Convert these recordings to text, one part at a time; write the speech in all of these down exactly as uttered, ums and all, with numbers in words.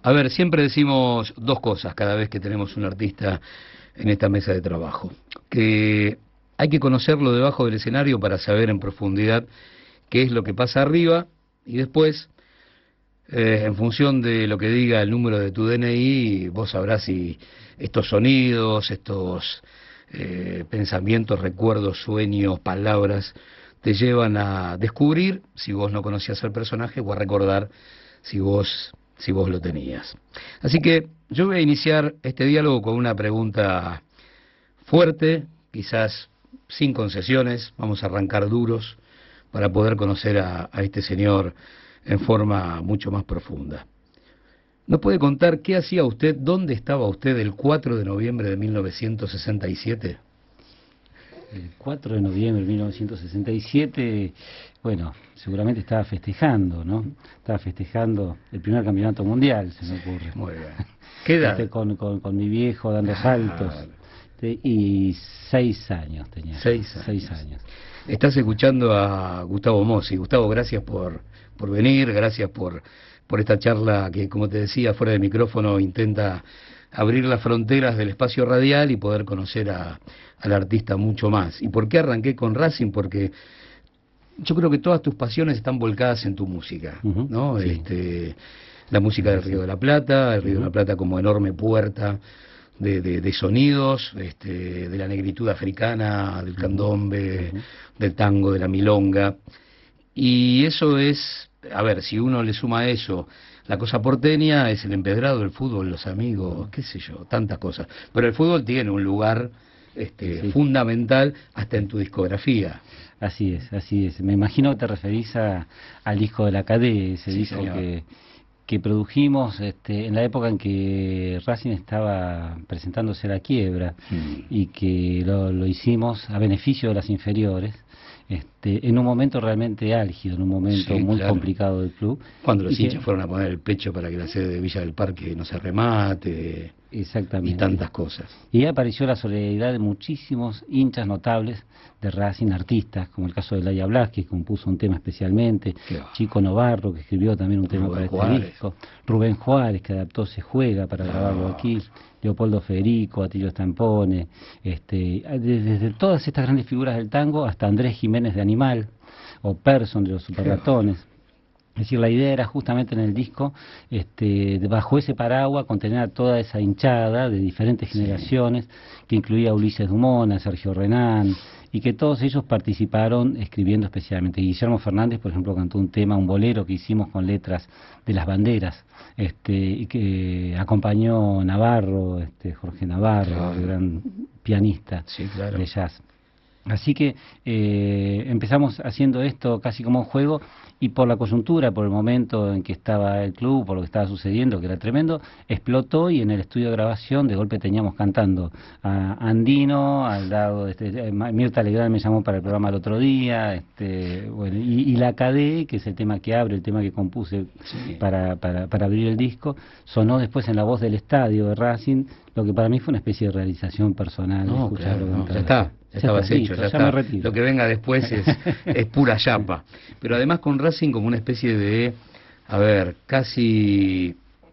A ver, siempre decimos dos cosas cada vez que tenemos un artista en esta mesa de trabajo. Que hay que conocerlo debajo del escenario para saber en profundidad qué es lo que pasa arriba, y después, eh, en función de lo que diga el número de tu D N I, vos sabrás si estos sonidos, estos eh, pensamientos, recuerdos, sueños, palabras, te llevan a descubrir si vos no conocías al personaje o a recordar si vos, si vos lo tenías. Así que yo voy a iniciar este diálogo con una pregunta fuerte, quizás sin concesiones. Vamos a arrancar duros para poder conocer a, a este señor en forma mucho más profunda. ¿Nos puede contar qué hacía usted, dónde estaba usted el cuatro de noviembre de mil novecientos sesenta y siete? El cuatro de noviembre de mil novecientos sesenta y siete, bueno, seguramente estaba festejando, ¿no? Estaba festejando el primer campeonato mundial, se me ocurre. Muy bien. ¿Qué edad? Este, con, con, con mi viejo dando saltos. Ah, Este, y seis años tenía. Seis años. Seis años. Estás escuchando a Gustavo Mossi. Gustavo, gracias por, por venir, gracias por, por esta charla que, como te decía, fuera de micrófono, intenta abrir las fronteras del espacio radial y poder conocer a, al artista mucho más. ¿Y por qué arranqué con Racing? Porque yo creo que todas tus pasiones están volcadas en tu música, Uh-huh, ¿no? sí. Este, la música del Río de la Plata, el Río Uh-huh. de la Plata como enorme puerta de, de, de sonidos, este, de la negritud africana, del candombe, Uh-huh. del tango, de la milonga. Y eso es, a ver, si uno le suma a eso la cosa porteña, es el empedrado, el fútbol, los amigos, qué sé yo, tantas cosas. Pero el fútbol tiene un lugar este, Sí. fundamental hasta en tu discografía. Así es, así es. Me imagino que te referís a, al disco de la Cadé, ese Sí, disco señor. que, que produjimos este, en la época en que Racing estaba presentándose a la quiebra, Mm. y que lo, lo hicimos a beneficio de las inferiores, este, en un momento realmente álgido, en un momento Sí, muy claro. complicado del club. Cuando los Y que- hinchas fueron a poner el pecho para que la sede de Villa del Parque no se remate, Exactamente. y tantas cosas. Y ahí apareció la solidaridad de muchísimos hinchas notables de Racing, artistas, como el caso de Laia Blas, que compuso un tema especialmente, Qué va. Chico Novarro, que escribió también un tema Rubén para este Juárez. disco, Rubén Juárez, que adaptó Se Juega para Ah. grabarlo aquí, Leopoldo Federico, Atilio Stampone, este, desde, desde todas estas grandes figuras del tango hasta Andrés Jiménez de Animal, o Person de los Superratones. Es decir, la idea era justamente en el disco, este, de- bajo ese paraguas, contener a toda esa hinchada de diferentes Sí. generaciones, que incluía a Ulises Dumont, a Sergio Renán, y que todos ellos participaron escribiendo especialmente. Guillermo Fernández, por ejemplo, cantó un tema, un bolero que hicimos con letras de las banderas, este, y que acompañó Navarro, este, Jorge Navarro, Claro. el gran pianista Sí, claro. de jazz. Así que eh, empezamos haciendo esto casi como un juego, y por la coyuntura, por el momento en que estaba el club, por lo que estaba sucediendo, que era tremendo, explotó, y en el estudio de grabación de golpe teníamos cantando a Andino, al lado de este, eh, Mirta Legrand me llamó para el programa el otro día, este, bueno, y, y la Cadé, que es el tema que abre, el tema que compuse Sí. para, para, para abrir el disco, sonó después en la voz del estadio de Racing, lo que para mí fue una especie de realización personal. No, escucharlo claro, no, cantar. ya está, ya estabas hecho, listo, ya ya está. me retiro. Lo que venga después es, es pura chapa. Pero además con Racing como una especie de, a ver, casi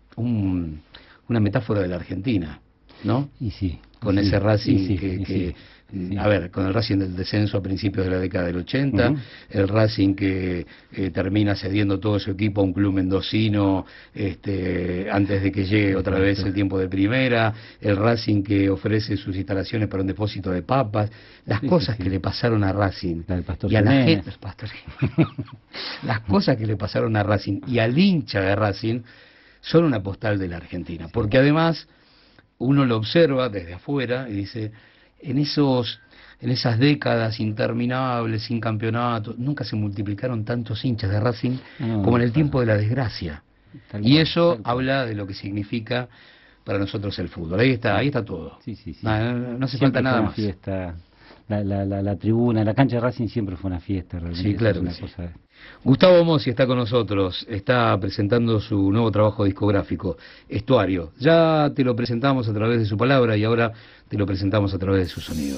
un, una metáfora de la Argentina, ¿no? Y sí. Con y ese sí, Racing y sí, que, y que sí, sí. a ver, con el Racing del descenso a principios de la década del ochenta, Ujú. el Racing que eh, termina cediendo todo su equipo a un club mendocino este, antes de que llegue otra vez el tiempo de primera, el Racing que ofrece sus instalaciones para un depósito de papas, las Sí, cosas sí, sí. que le pasaron a Racing La del Pastor y a la Jiménez. gente, el Pastor Jiménez. Las cosas que le pasaron a Racing y al hincha de Racing son una postal de la Argentina, porque además uno lo observa desde afuera y dice, en esos en esas décadas interminables sin campeonato, nunca se multiplicaron tantos hinchas de Racing No, como en el tal- tiempo de la desgracia. tal Y cual, eso tal cual. habla de lo que significa para nosotros el fútbol. Ahí está, ahí está todo. Sí, sí, sí. No, no- no hace Siempre falta fue nada una más. Fiesta. La, la, la, la tribuna, la cancha de Racing siempre fue una fiesta, realmente. Sí, Eso claro es una que sí. cosa- Gustavo Mossi está con nosotros, está presentando su nuevo trabajo discográfico, Estuario. Ya te lo presentamos a través de su palabra y ahora te lo presentamos a través de sus sonidos.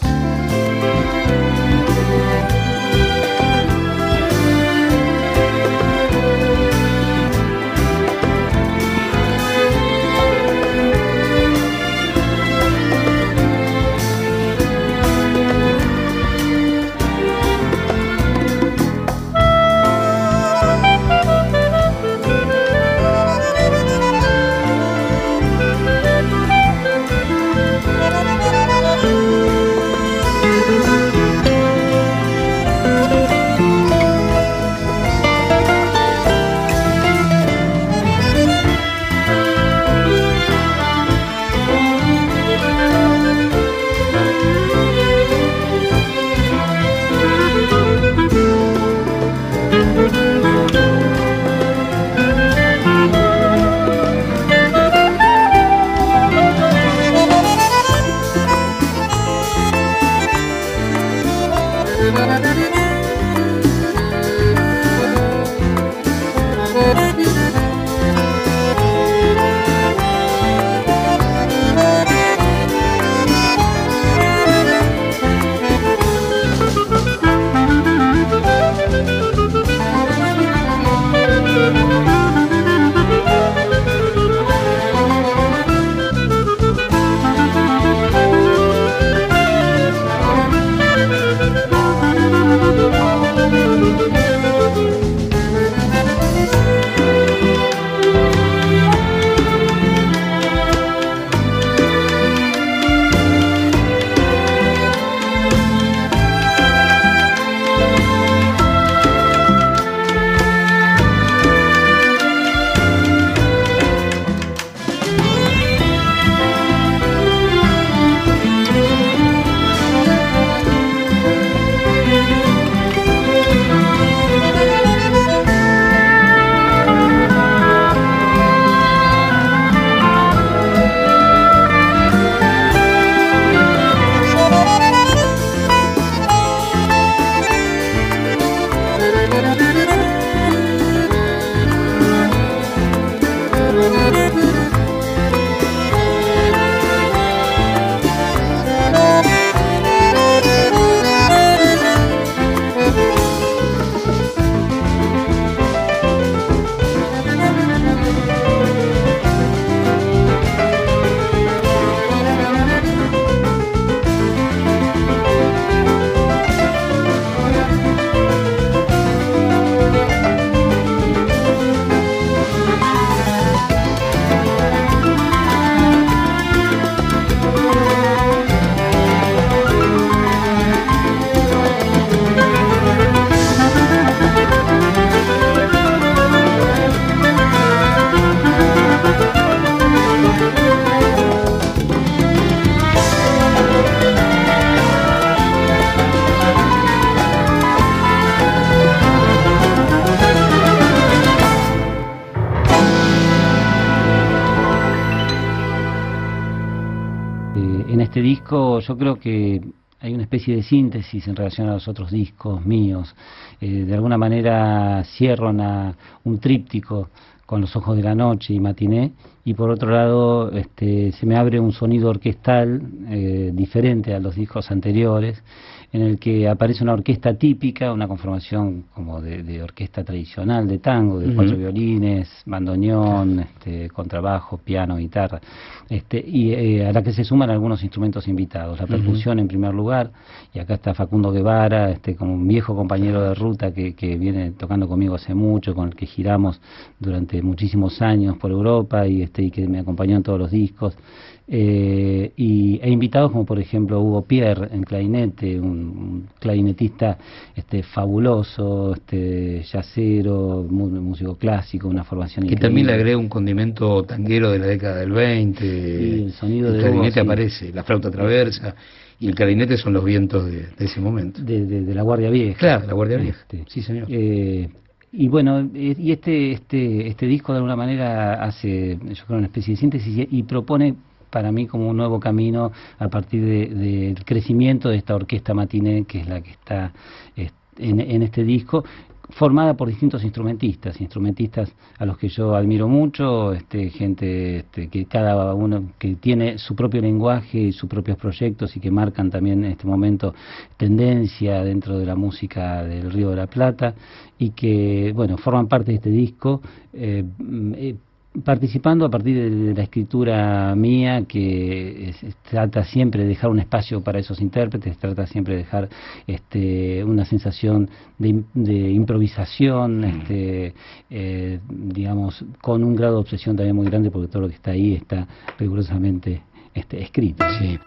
en este disco yo creo que hay una especie de síntesis en relación a los otros discos míos. Eh, de alguna manera cierro una, un tríptico con Los ojos de la noche y Matiné, y por otro lado este, se me abre un sonido orquestal eh, diferente a los discos anteriores, en el que aparece una orquesta típica, una conformación como de, de orquesta tradicional de tango, de uh-huh. cuatro violines, bandoneón, este, contrabajo, piano, guitarra, este, y eh, a la que se suman algunos instrumentos invitados, la percusión uh-huh. en primer lugar, y acá está Facundo Guevara, este, como un viejo compañero de ruta que, que viene tocando conmigo hace mucho, con el que giramos durante muchísimos años por Europa y, este, y que me acompañó en todos los discos. Eh, y, e invitados como por ejemplo Hugo Pierre en clarinete, un, un clarinetista este, fabuloso, este, jazzero, músico clásico, una formación que increíble. También le agrega un condimento tanguero de la década del veinte. Sí, el sonido el de clarinete Hugo, aparece, sí. La flauta traversa y el clarinete son los vientos de, de ese momento. De, de, de la Guardia Vieja. Claro, de la Guardia Vieja. Este, sí, señor. Eh, Y bueno, y este este este disco de alguna manera hace, yo creo, una especie de síntesis y, y propone para mí como un nuevo camino a partir del de, de crecimiento de esta orquesta Matiné, que es la que está en, en este disco, formada por distintos instrumentistas, instrumentistas a los que yo admiro mucho, este, gente este, que cada uno que tiene su propio lenguaje y sus propios proyectos y que marcan también en este momento tendencia dentro de la música del Río de la Plata y que, bueno, forman parte de este disco, eh, eh, participando a partir de la escritura mía, que es, es, trata siempre de dejar un espacio para esos intérpretes, trata siempre de dejar este, una sensación de, de improvisación, este, eh, digamos, con un grado de obsesión también muy grande, porque todo lo que está ahí está rigurosamente este, escrito. Sí.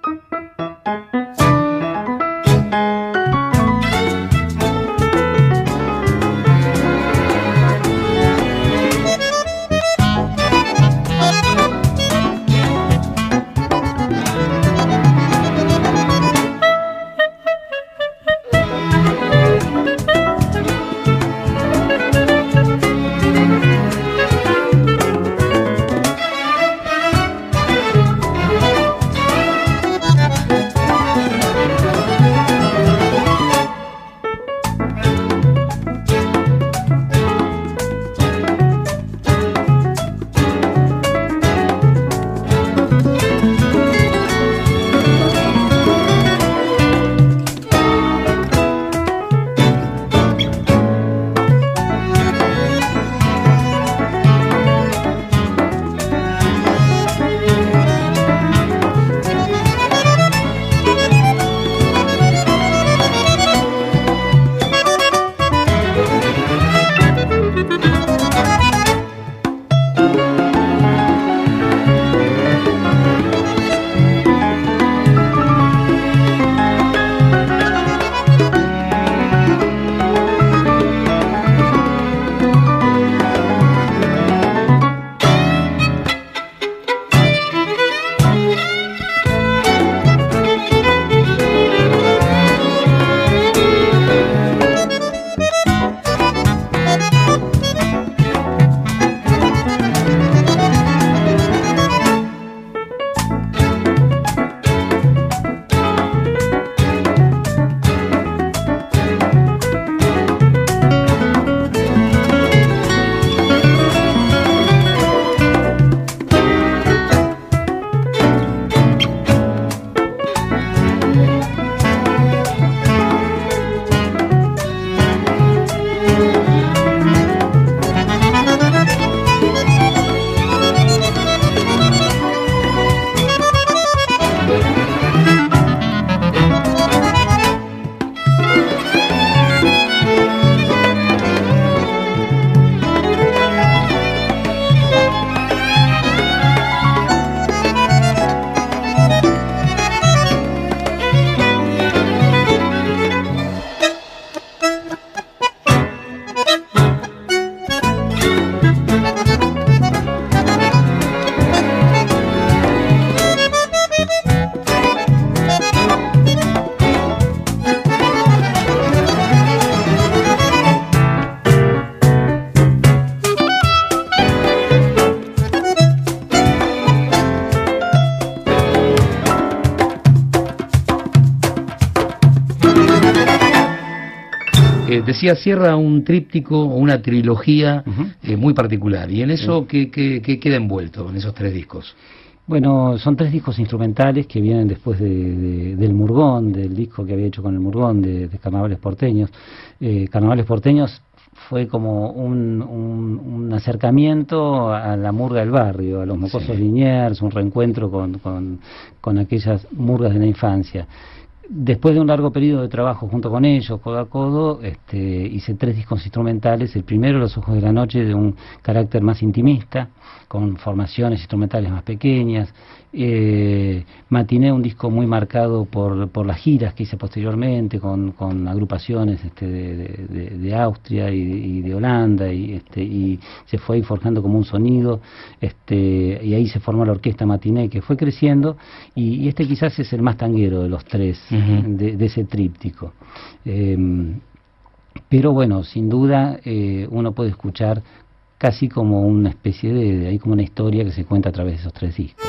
Decía, cierra un tríptico o una trilogía uh-huh. eh, muy particular. ¿Y en eso sí. ¿qué, qué, qué queda envuelto en esos tres discos? Bueno, son tres discos instrumentales que vienen después de, de, del Murgón, del disco que había hecho con el Murgón, de, de Carnavales Porteños. Eh, Carnavales Porteños fue como un, un, un acercamiento a la murga del barrio, a los Mocosos sí. Liniers, un reencuentro con, con, con aquellas murgas de la infancia. Después de un largo periodo de trabajo junto con ellos, codo a codo, este, hice tres discos instrumentales. El primero, Los Ojos de la Noche, de un carácter más intimista, con formaciones instrumentales más pequeñas. Eh, Matiné, un disco muy marcado por, por las giras que hice posteriormente, con, con agrupaciones este, de, de, de Austria y de, y de Holanda, y, este, y se fue ahí forjando como un sonido, este, y ahí se formó la orquesta Matiné, que fue creciendo, y, y este quizás es el más tanguero de los tres, uh-huh. de, de ese tríptico. Eh, pero bueno, sin duda eh, uno puede escuchar casi como una especie de, de, hay como una historia que se cuenta a través de esos tres discos.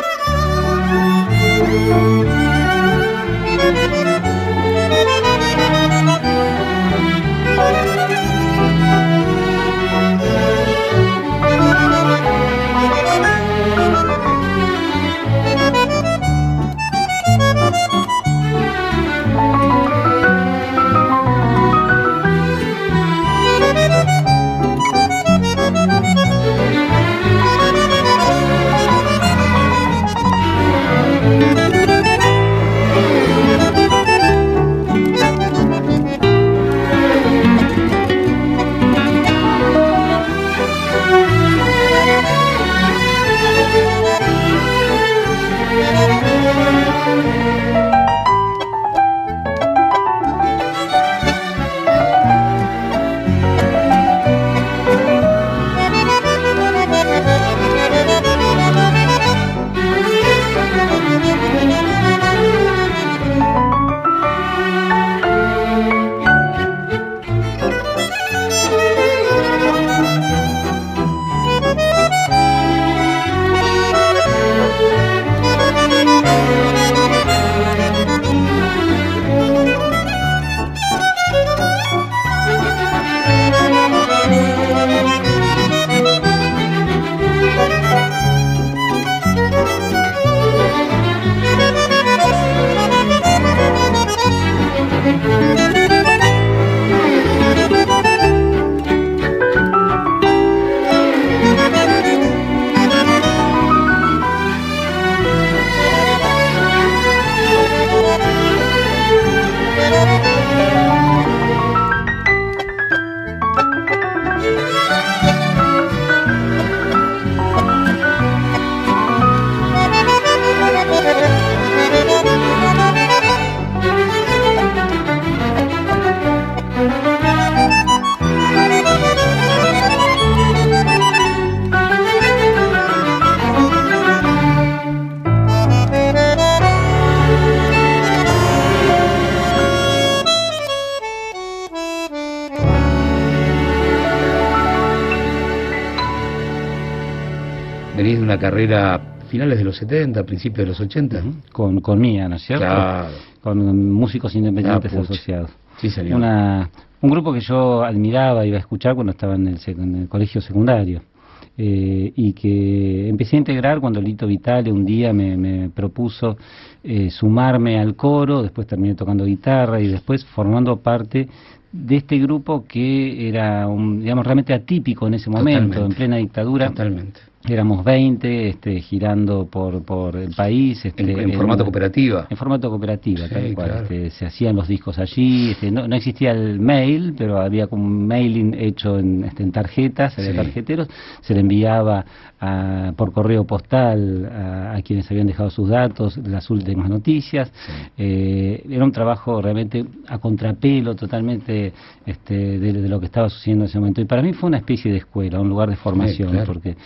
Venís de una carrera finales de los setenta, principios de los ochenta. Uh-huh. Con, con Mía, ¿no es cierto? Claro. Con músicos independientes ah, asociados. Sí, señor. Una, un grupo que yo admiraba, iba a escuchar cuando estaba en el, en el colegio secundario. Eh, y que empecé a integrar cuando Lito Vitale un día me, me propuso eh, sumarme al coro, después terminé tocando guitarra y después formando parte de este grupo que era, un, digamos, realmente atípico en ese momento, totalmente, en plena dictadura. Totalmente. Éramos veinte, este, girando por por el país. Este, en, en, en formato una, cooperativa. En formato cooperativa, sí, tal cual. Claro. Este, se hacían los discos allí. Este, no, no existía el mail, pero había como un mailing hecho en, este, en tarjetas, había sí. tarjeteros. Se le enviaba a, por correo postal a, a quienes habían dejado sus datos, las últimas noticias. Sí. Eh, era un trabajo realmente a contrapelo, totalmente este, de, de lo que estaba sucediendo en ese momento. Y para mí fue una especie de escuela, un lugar de formación, sí, claro. porque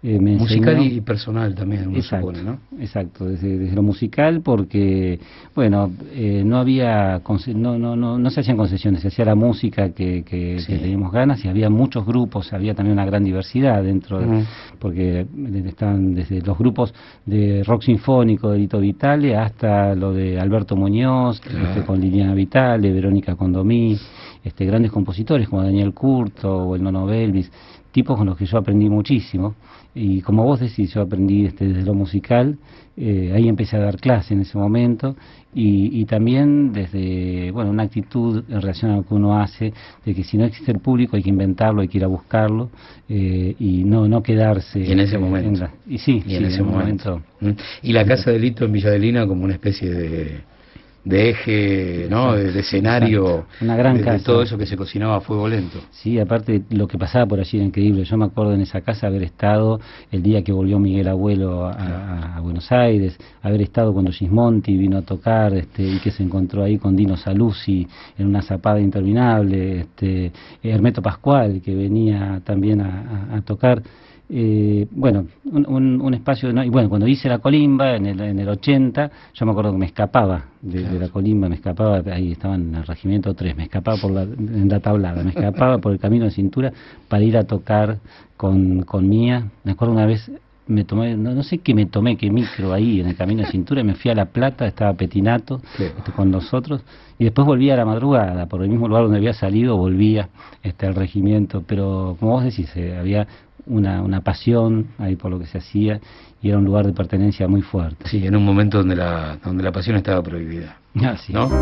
eh, me musical enseñó... y personal también, uno Exacto, supone, ¿no? Exacto, desde, desde lo musical, porque, bueno, eh, no había, no, no, no, no se hacían concesiones, se hacía la música que, que, Sí. que teníamos ganas, y había muchos grupos, había también una gran diversidad dentro, de, Uh-huh. porque estaban desde los grupos de rock sinfónico de Lito Vitale hasta lo de Alberto Muñoz, Claro. este, con Liliana Vitale, Verónica Condomí, este, grandes compositores como Daniel Curto o el Nono Belvis, tipos con los que yo aprendí muchísimo. Y como vos decís, yo aprendí este, desde lo musical, eh, ahí empecé a dar clase en ese momento, y, y también desde, bueno, una actitud en relación a lo que uno hace, de que si no existe el público hay que inventarlo, hay que ir a buscarlo, eh, y no no quedarse... Y en ese eh, momento. en la, y sí, y sí, en ese en un momento. momento. Y la casa de Lito en Villa Adelina como una especie de, de eje, ¿no? Exacto, De, de escenario, exacto. Una gran de, de casa. todo eso que se cocinaba a fuego lento. Sí, aparte lo que pasaba por allí era increíble. Yo me acuerdo en esa casa haber estado el día que volvió Miguel Abuelo a, a, a Buenos Aires, haber estado cuando Gismonti vino a tocar, este, y que se encontró ahí con Dino Saluzzi en una zapada interminable, este, Hermeto Pascual, que venía también a, a, a tocar. Eh, bueno, un, un, un espacio, ¿no? Y bueno, cuando hice la colimba en el, en el ochenta, yo me acuerdo que me escapaba de, claro. de la colimba, me escapaba, ahí estaba en el regimiento tres, me escapaba por la, en la tablada, me escapaba por el camino de cintura para ir a tocar con, con Mía. Me acuerdo una vez, me tomé, no, no sé qué me tomé, qué micro ahí en el camino de cintura, y me fui a La Plata, estaba Petinato, claro. este, con nosotros, y después volvía a la madrugada, por el mismo lugar donde había salido, volvía este, al regimiento, pero como vos decís, eh, había una, una pasión ahí por lo que se hacía, y era un lugar de pertenencia muy fuerte. Sí, en un momento donde la, donde la pasión estaba prohibida. Ah, sí. ¿No?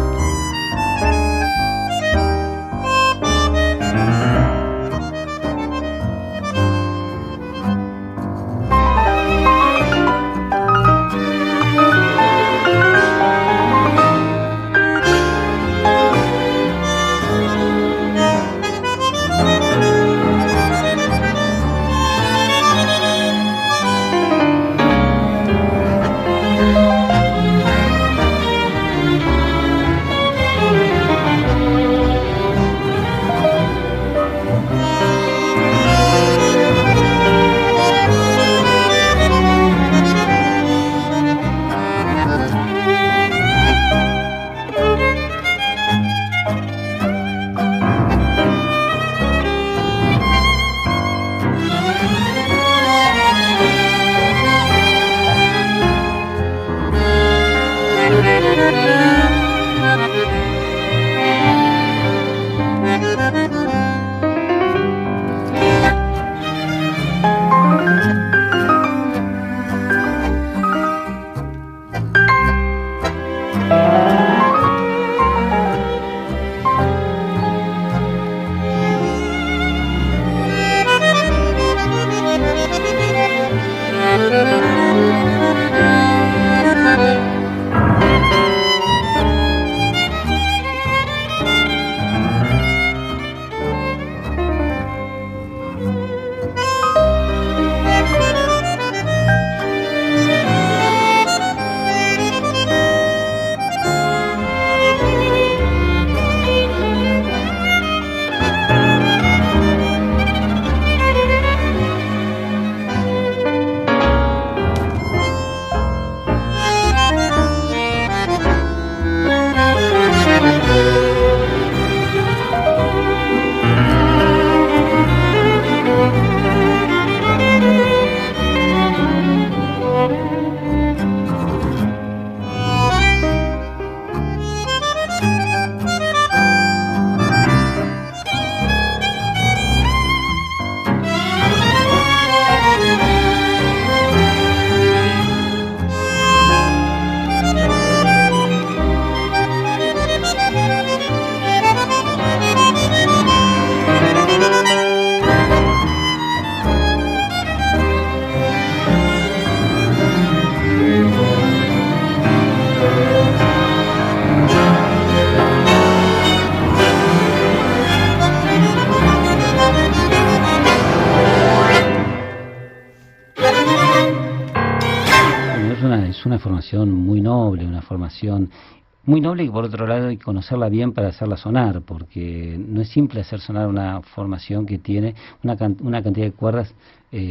Es una formación muy noble, una formación muy noble, y por otro lado hay que conocerla bien para hacerla sonar, porque no es simple hacer sonar una formación que tiene una, can una cantidad de cuerdas eh,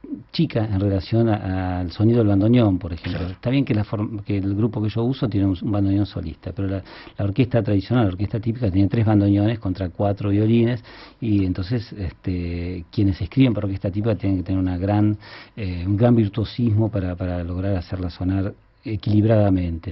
chica en relación a, al sonido del bandoneón, por ejemplo. Claro. Está bien que, la form, que el grupo que yo uso tiene un, un bandoneón solista, pero la, la orquesta tradicional, la orquesta típica, tiene tres bandoneones contra cuatro violines, y entonces este, quienes escriben para orquesta típica tienen que tener una gran, eh, un gran virtuosismo para, para lograr hacerla sonar equilibradamente.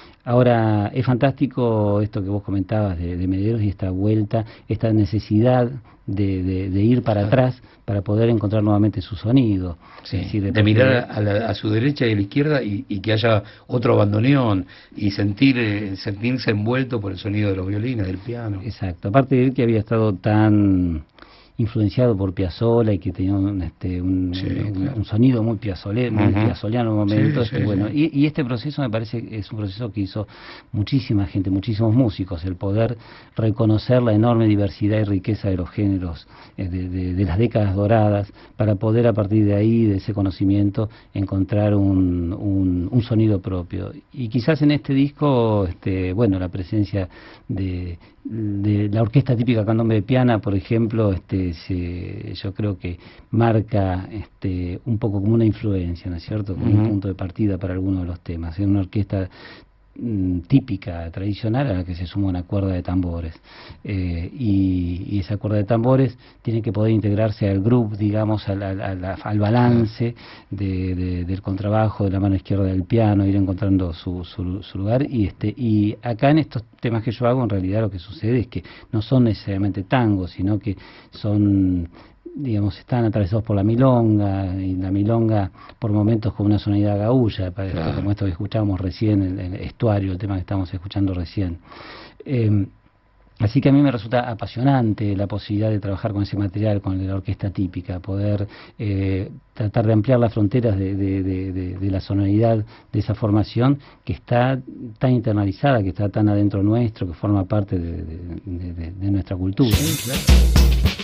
Ahora, es fantástico esto que vos comentabas de, de Mederos y esta vuelta, esta necesidad de, de, de ir para atrás para poder encontrar nuevamente su sonido. Sí, es decir, de, de mirar a, la, a su derecha y a la izquierda y, y que haya otro bandoneón y sentir eh, sentirse envuelto por el sonido de los violines, del piano. Exacto, aparte de él que había estado tan influenciado por Piazzolla y que tenía un, este, un, sí, un, claro. un sonido muy piazzoliano, uh-huh. muy piazzoliano en un momento. Sí, este, sí, bueno, sí. Y, y este proceso me parece que es un proceso que hizo muchísima gente, muchísimos músicos, el poder reconocer la enorme diversidad y riqueza de los géneros eh, de, de, de las décadas doradas, para poder a partir de ahí, de ese conocimiento, encontrar un, un, un sonido propio. Y quizás en este disco, este, bueno, la presencia de, de la orquesta típica Candombe de Piana, por ejemplo, este, se, yo creo que marca este, un poco como una influencia, ¿no es cierto?, como uh-huh. un punto de partida para algunos de los temas. Es una orquesta mm, típica, tradicional, a la que se suma una cuerda de tambores, eh, y, y esa cuerda de tambores tiene que poder integrarse al groove, digamos, al, al, al, al balance de, de, del contrabajo, de la mano izquierda del piano, ir encontrando su, su, su lugar. Y este y acá en estos temas que yo hago, en realidad lo que sucede es que no son necesariamente tangos, sino que son, digamos, están atravesados por la milonga, y la milonga por momentos con una sonoridad gaúlla, claro. como esto que escuchábamos recién, el, el estuario, el tema que estamos escuchando recién. Eh, Así que a mí me resulta apasionante la posibilidad de trabajar con ese material, con la orquesta típica, poder eh, tratar de ampliar las fronteras de, de, de, de, de la sonoridad de esa formación que está tan internalizada, que está tan adentro nuestro, que forma parte de, de, de, de, de nuestra cultura. Sí, claro.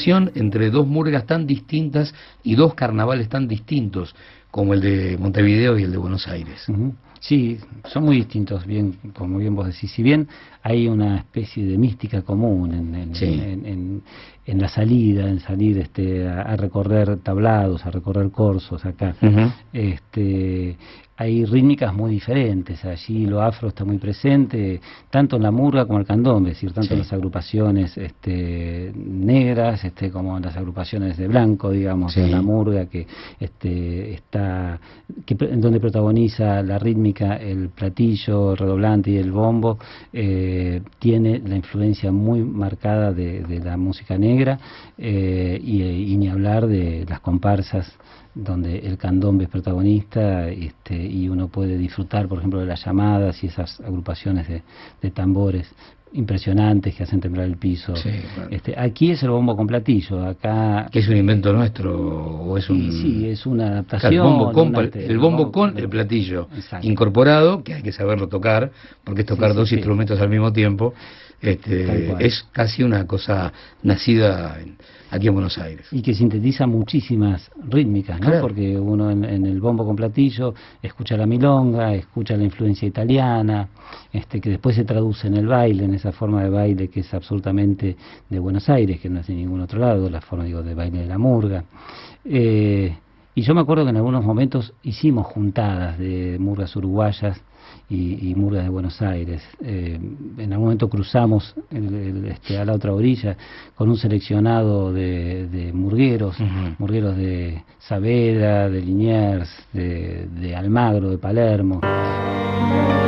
fusión entre dos murgas tan distintas y dos carnavales tan distintos como el de Montevideo y el de Buenos Aires. Uh-huh. Sí, son muy distintos, bien, como bien vos decís. Si bien hay una especie de mística común en, en, sí. en, en, en la salida, en salir este, a, a recorrer tablados, a recorrer corsos acá, uh-huh. este, hay rítmicas muy diferentes. Allí lo afro está muy presente, tanto en la murga como en el candombe, es decir, tanto sí. en las agrupaciones este, negras este, como en las agrupaciones de blanco, digamos, sí. en la murga que este, está, que, en donde protagoniza la rítmica el platillo, el redoblante y el bombo, eh, tiene la influencia muy marcada de, de la música negra, eh, y, y ni hablar de las comparsas, donde el candombe es protagonista, este, y uno puede disfrutar, por ejemplo, de las llamadas y esas agrupaciones de, de tambores impresionantes que hacen temblar el piso. Sí, claro. Este, aquí es el bombo con platillo, acá... ¿Que es un invento nuestro o es un...? Sí, sí, es una adaptación. Claro, el bombo con, una, el bombo bombo con el platillo exacto. incorporado, que hay que saberlo tocar, porque es tocar sí, sí, dos sí. instrumentos al mismo tiempo. Este, es casi una cosa nacida en, aquí en Buenos Aires. Y que sintetiza muchísimas rítmicas, ¿no? Claro. Porque uno en, en el bombo con platillo escucha la milonga, escucha la influencia italiana, este, que después se traduce en el baile, en esa forma de baile que es absolutamente de Buenos Aires, que no es de ningún otro lado, la forma, digo, de baile de la murga. Eh, y yo me acuerdo que en algunos momentos hicimos juntadas de murgas uruguayas y, y murgas de Buenos Aires. Eh, en algún momento cruzamos el, el, este, a la otra orilla con un seleccionado de, de murgueros, uh-huh. murgueros de Saavedra, de Liniers, de, de Almagro, de Palermo.